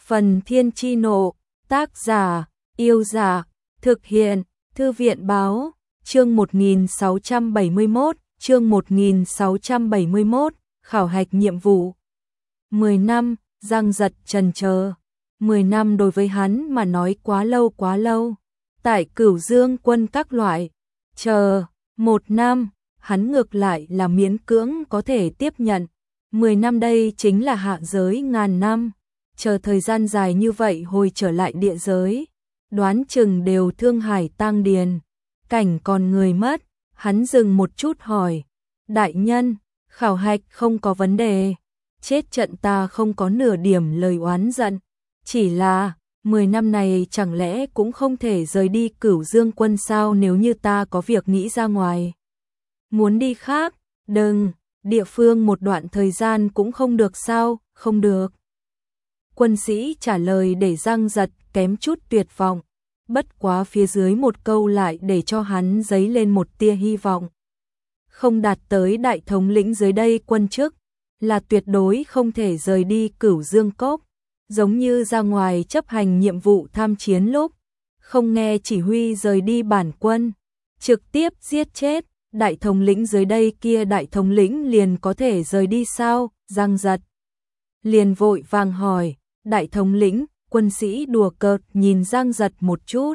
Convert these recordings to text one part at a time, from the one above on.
Phần Thiên Chi Nộ, tác giả, Yêu Giả, thực hiện, Thư viện báo, chương 1671, khảo hạch nhiệm vụ. 10 năm, Giang Giật trần chờ. 10 năm đối với hắn mà nói quá lâu. Tại Cửu Dương quân các loại, chờ 1 năm, hắn ngược lại là miễn cưỡng có thể tiếp nhận. 10 năm đây chính là hạ giới ngàn năm, chờ thời gian dài như vậy hồi trở lại địa giới, đoán chừng đều thương hải tang điền, cảnh còn người mất. Hắn dừng một chút hỏi, đại nhân, khảo hạch không có vấn đề, chết trận ta không có nửa điểm lời oán giận, chỉ là 10 năm này chẳng lẽ cũng không thể rời đi Cửu Dương quân sao? Nếu như ta có việc nghĩ ra ngoài, muốn đi khác, đừng, địa phương một đoạn thời gian cũng không được sao? Không được. Quân sĩ trả lời để Giang Giật kém chút tuyệt vọng, bất quá phía dưới một câu lại để cho hắn dấy lên một tia hy vọng. Không đạt tới đại thống lĩnh dưới đây quân chức, là tuyệt đối không thể rời đi Cửu Dương Cốc, giống như ra ngoài chấp hành nhiệm vụ tham chiến lúc, không nghe chỉ huy rời đi bản quân, trực tiếp giết chết, đại thống lĩnh dưới đây kia đại thống lĩnh liền có thể rời đi sao? Giang Giật liền vội vàng hỏi, đại thống lĩnh, quân sĩ đùa cợt nhìn Giang Giật một chút.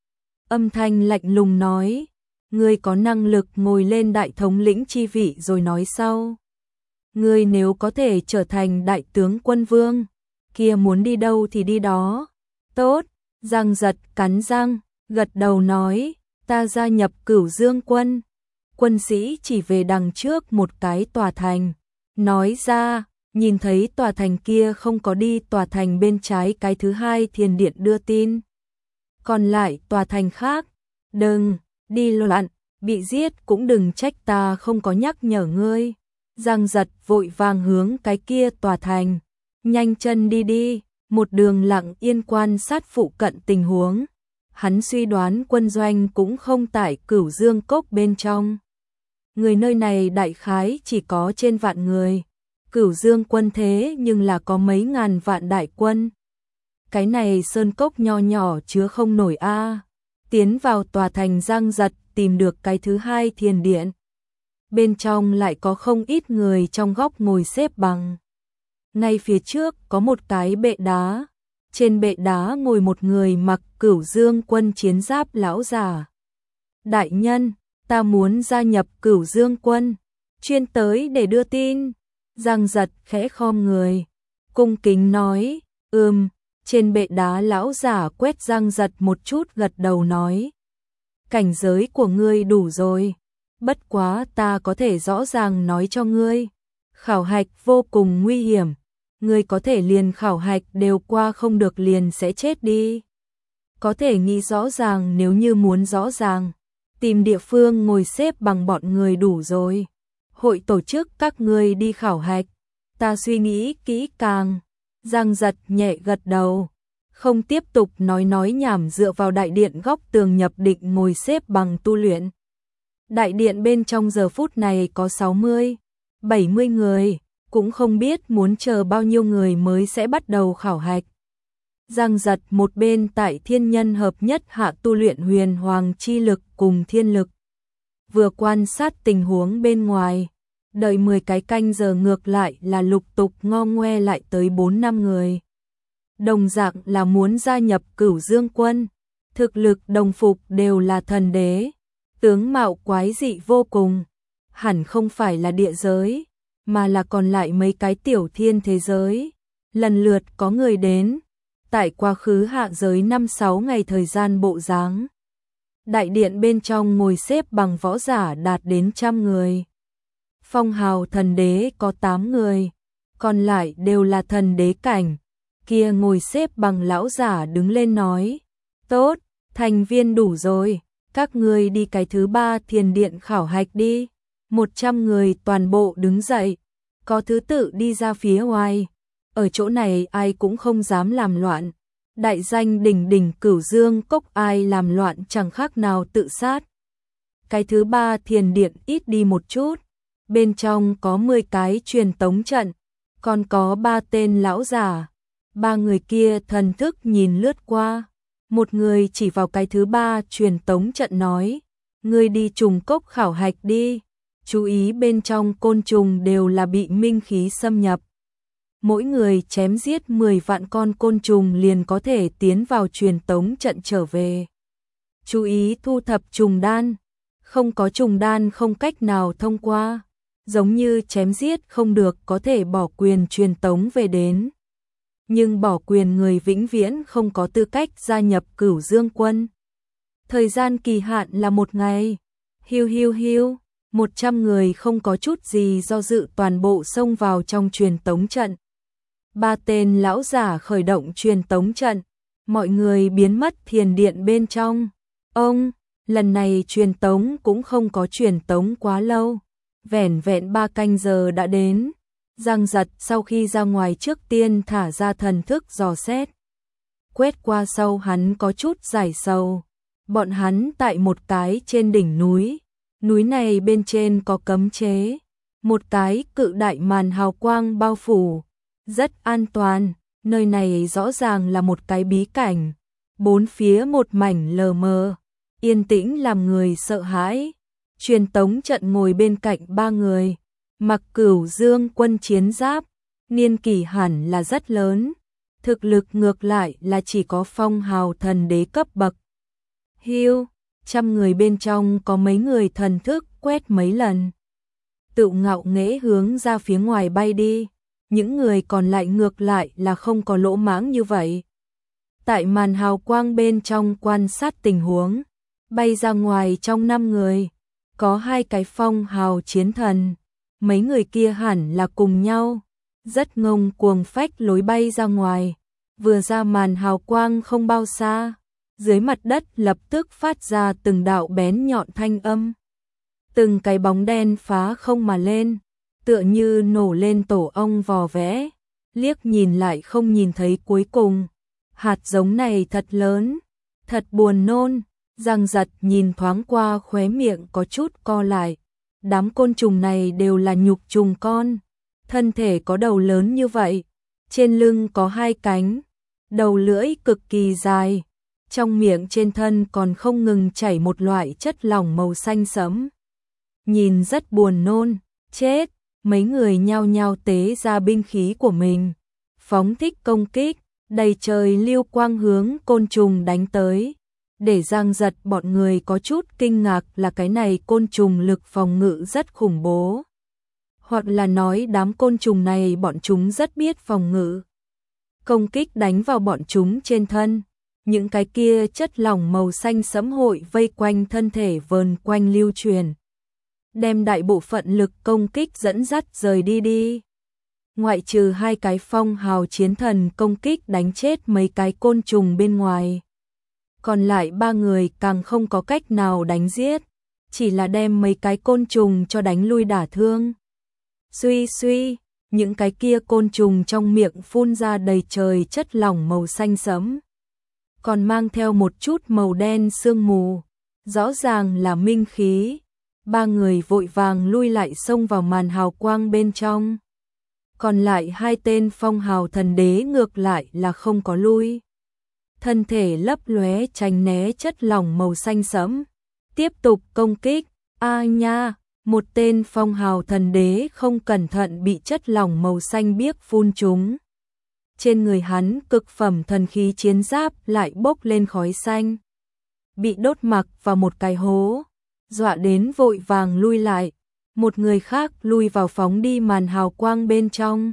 Âm thanh lạnh lùng nói, ngươi có năng lực ngồi lên đại thống lĩnh chi vị rồi nói sau. Ngươi nếu có thể trở thành đại tướng quân vương, kia muốn đi đâu thì đi đó. Tốt, Giang Giật cắn răng, gật đầu nói, ta gia nhập Cửu Dương quân. Quân sĩ chỉ về đằng trước một cái tòa thành, nói ra, nhìn thấy tòa thành kia không có đi tòa thành bên trái cái thứ hai thiền điện đưa tin. Còn lại tòa thành khác, đừng, đi loạn, bị giết cũng đừng trách ta không có nhắc nhở ngươi. Giang Giật vội vàng hướng cái kia tòa thành, nhanh chân đi, một đường lặng yên quan sát phụ cận tình huống. Hắn suy đoán quân doanh cũng không tại Cửu Dương Cốc bên trong. Người nơi này đại khái chỉ có trên vạn người. Cửu Dương quân thế nhưng là có mấy ngàn vạn đại quân. Cái này sơn cốc nho nhỏ chứa không nổi a. Tiến vào tòa thành, Giang Giật tìm được cái thứ hai thiền điện. Bên trong lại có không ít người trong góc ngồi xếp bằng. Ngay phía trước có một cái bệ đá. Trên bệ đá ngồi một người mặc Cửu Dương quân chiến giáp lão giả. Đại nhân, ta muốn gia nhập Cửu Dương quân, chuyên tới để đưa tin. Giang Giật khẽ khom người, cung kính nói, trên bệ đá lão giả quét Giang Giật một chút gật đầu nói, cảnh giới của ngươi đủ rồi, bất quá ta có thể rõ ràng nói cho ngươi, khảo hạch vô cùng nguy hiểm, ngươi có thể liền khảo hạch đều qua không được liền sẽ chết đi. Có thể nghĩ rõ ràng, nếu như muốn rõ ràng, tìm địa phương ngồi xếp bằng bọn người đủ rồi. Hội tổ chức các ngươi đi khảo hạch, ta suy nghĩ kỹ càng. Giang Giật nhẹ gật đầu, không tiếp tục nói nhảm, dựa vào đại điện góc tường nhập định ngồi xếp bằng tu luyện. Đại điện bên trong giờ phút này có 60, 70 người, cũng không biết muốn chờ bao nhiêu người mới sẽ bắt đầu khảo hạch. Giang Giật một bên tại thiên nhân hợp nhất hạ tu luyện huyền hoàng chi lực cùng thiên lực, vừa quan sát tình huống bên ngoài. Đợi 10 cái canh giờ ngược lại là lục tục ngo ngoe lại tới 4-5 người. Đồng dạng là muốn gia nhập Cửu Dương quân, thực lực đồng phục đều là thần đế, tướng mạo quái dị vô cùng, hẳn không phải là địa giới, mà là còn lại mấy cái tiểu thiên thế giới. Lần lượt có người đến, tại quá khứ hạ giới 5-6 ngày thời gian bộ dáng. Đại điện bên trong ngồi xếp bằng võ giả đạt đến 100 người. Phong hào thần đế có 8 người, còn lại đều là thần đế cảnh. Kia ngồi xếp bằng lão giả đứng lên nói, tốt, thành viên đủ rồi, các ngươi đi cái thứ 3 thiền điện khảo hạch đi. 100 người toàn bộ đứng dậy, có thứ tự đi ra phía ngoài. Ở chỗ này ai cũng không dám làm loạn. Đại danh đỉnh đỉnh Cửu Dương Cốc, ai làm loạn chẳng khác nào tự sát. Cái thứ 3 thiền điện ít đi một chút. Bên trong có 10 cái truyền tống trận, còn có 3 tên lão giả. Ba người kia thần thức nhìn lướt qua, một người chỉ vào cái thứ ba truyền tống trận nói, ngươi đi trùng cốc khảo hạch đi, chú ý bên trong côn trùng đều là bị minh khí xâm nhập. Mỗi người chém giết 10 vạn con côn trùng liền có thể tiến vào truyền tống trận trở về. Chú ý thu thập trùng đan, không có trùng đan không cách nào thông qua, giống như chém giết không được có thể bỏ quyền truyền tống về đến. Nhưng bỏ quyền người vĩnh viễn không có tư cách gia nhập Cửu Dương quân. Thời gian kỳ hạn là 1 ngày. Hiu hiu hiu, 100 người không có chút gì do dự toàn bộ xông vào trong truyền tống trận. 3 tên lão giả khởi động truyền tống trận, mọi người biến mất thiền điện bên trong. Ông, lần này truyền tống cũng không có truyền tống quá lâu, vẻn vẹn 3 canh giờ đã đến. Giang Giật sau khi ra ngoài trước tiên thả ra thần thức dò xét. Quét qua sau hắn có chút giải sầu. Bọn hắn tại một cái trên đỉnh núi. Núi này bên trên có cấm chế. Một cái cự đại màn hào quang bao phủ. Rất an toàn. Nơi này rõ ràng là một cái bí cảnh. Bốn phía một mảnh lờ mờ. Yên tĩnh làm người sợ hãi. Truyền tống trận ngồi bên cạnh 3 người. Mặc Cửu Dương quân chiến giáp, niên kỷ hẳn là rất lớn, thực lực ngược lại là chỉ có phong hào thần đế cấp bậc. Hiu, 100 người bên trong có mấy người thần thức quét mấy lần. Tự ngạo nghễ hướng ra phía ngoài bay đi, những người còn lại ngược lại là không có lỗ mãng như vậy. Tại màn hào quang bên trong quan sát tình huống, bay ra ngoài trong 5 người, có 2 cái phong hào chiến thần. Mấy người kia hẳn là cùng nhau, rất ngông cuồng phách lối bay ra ngoài, vừa ra màn hào quang không bao xa, dưới mặt đất lập tức phát ra từng đạo bén nhọn thanh âm. Từng cái bóng đen phá không mà lên, tựa như nổ lên tổ ong vò vẽ, liếc nhìn lại không nhìn thấy cuối cùng. Hạt giống này thật lớn, thật buồn nôn, Giang Giật nhìn thoáng qua khóe miệng có chút co lại. Đám côn trùng này đều là nhục trùng con, thân thể có đầu lớn như vậy, trên lưng có 2 cánh, đầu lưỡi cực kỳ dài, trong miệng trên thân còn không ngừng chảy một loại chất lỏng màu xanh sẫm. Nhìn rất buồn nôn, chết, mấy người nhao nhao tế ra binh khí của mình, phóng thích công kích, đầy trời lưu quang hướng côn trùng đánh tới. Để Giang Giật bọn người có chút kinh ngạc là cái này côn trùng lực phòng ngự rất khủng bố. Hoặc là nói đám côn trùng này bọn chúng rất biết phòng ngự. Công kích đánh vào bọn chúng trên thân. Những cái kia chất lỏng màu xanh sẫm hội vây quanh thân thể vờn quanh lưu truyền. Đem đại bộ phận lực công kích dẫn dắt rời đi. Ngoại trừ 2 cái phong hào chiến thần công kích đánh chết mấy cái côn trùng bên ngoài. Còn lại 3 người càng không có cách nào đánh giết, chỉ là đem mấy cái côn trùng cho đánh lui đả thương. Suy suy, những cái kia côn trùng trong miệng phun ra đầy trời chất lỏng màu xanh sẫm, còn mang theo một chút màu đen sương mù, rõ ràng là minh khí. 3 người vội vàng lui lại xông vào màn hào quang bên trong. Còn lại 2 tên phong hào thần đế ngược lại là không có lui. Thân thể lấp lóe tránh né chất lỏng màu xanh sẫm, tiếp tục công kích. A nha, một tên phong hào thần đế không cẩn thận bị chất lỏng màu xanh biếc phun trúng. Trên người hắn cực phẩm thần khí chiến giáp lại bốc lên khói xanh, bị đốt mặc vào một cái hố, dọa đến vội vàng lui lại. Một người khác lui vào phóng đi màn hào quang bên trong.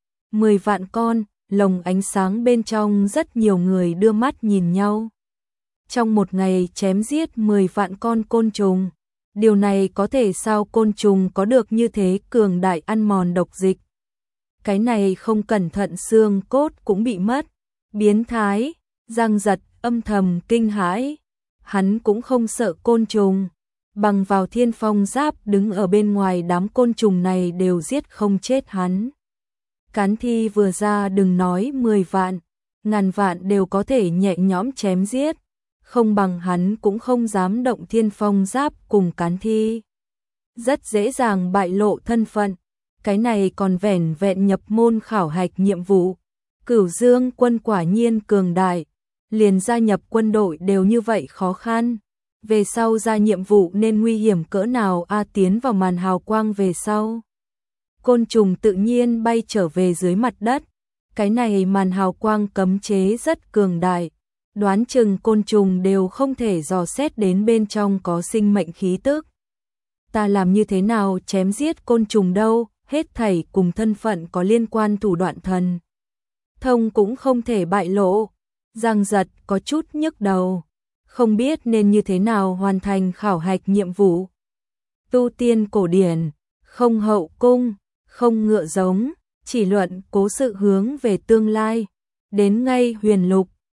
10 vạn con, lồng ánh sáng bên trong rất nhiều người đưa mắt nhìn nhau. Trong một ngày chém giết 10 vạn con côn trùng, điều này có thể sao côn trùng có được như thế cường đại ăn mòn độc dịch. Cái này không cẩn thận xương cốt cũng bị mất. Biến thái, Giang Giật âm thầm kinh hãi. Hắn cũng không sợ côn trùng, bằng vào thiên phong giáp đứng ở bên ngoài đám côn trùng này đều giết không chết hắn. Cán thi vừa ra đừng nói 10 vạn, ngàn vạn đều có thể nhẹ nhõm chém giết, không bằng hắn cũng không dám động thiên phong giáp cùng cán thi. Rất dễ dàng bại lộ thân phận, cái này còn vẻn vẹn nhập môn khảo hạch nhiệm vụ. Cửu Dương quân quả nhiên cường đại, liền gia nhập quân đội đều như vậy khó khăn. Về sau ra nhiệm vụ nên nguy hiểm cỡ nào a tiến vào màn hào quang về sau. Côn trùng tự nhiên bay trở về dưới mặt đất. Cái này màn hào quang cấm chế rất cường đại. Đoán chừng côn trùng đều không thể dò xét đến bên trong có sinh mệnh khí tức. Ta làm như thế nào chém giết côn trùng đâu, hết thảy cùng thân phận có liên quan thủ đoạn thần thông cũng không thể bại lộ. Giang Giật có chút nhức đầu, không biết nên như thế nào hoàn thành khảo hạch nhiệm vụ. Tu tiên cổ điển, không hậu cung, không ngựa giống, chỉ luận cố sự hướng về tương lai. Đến ngay huyền lục,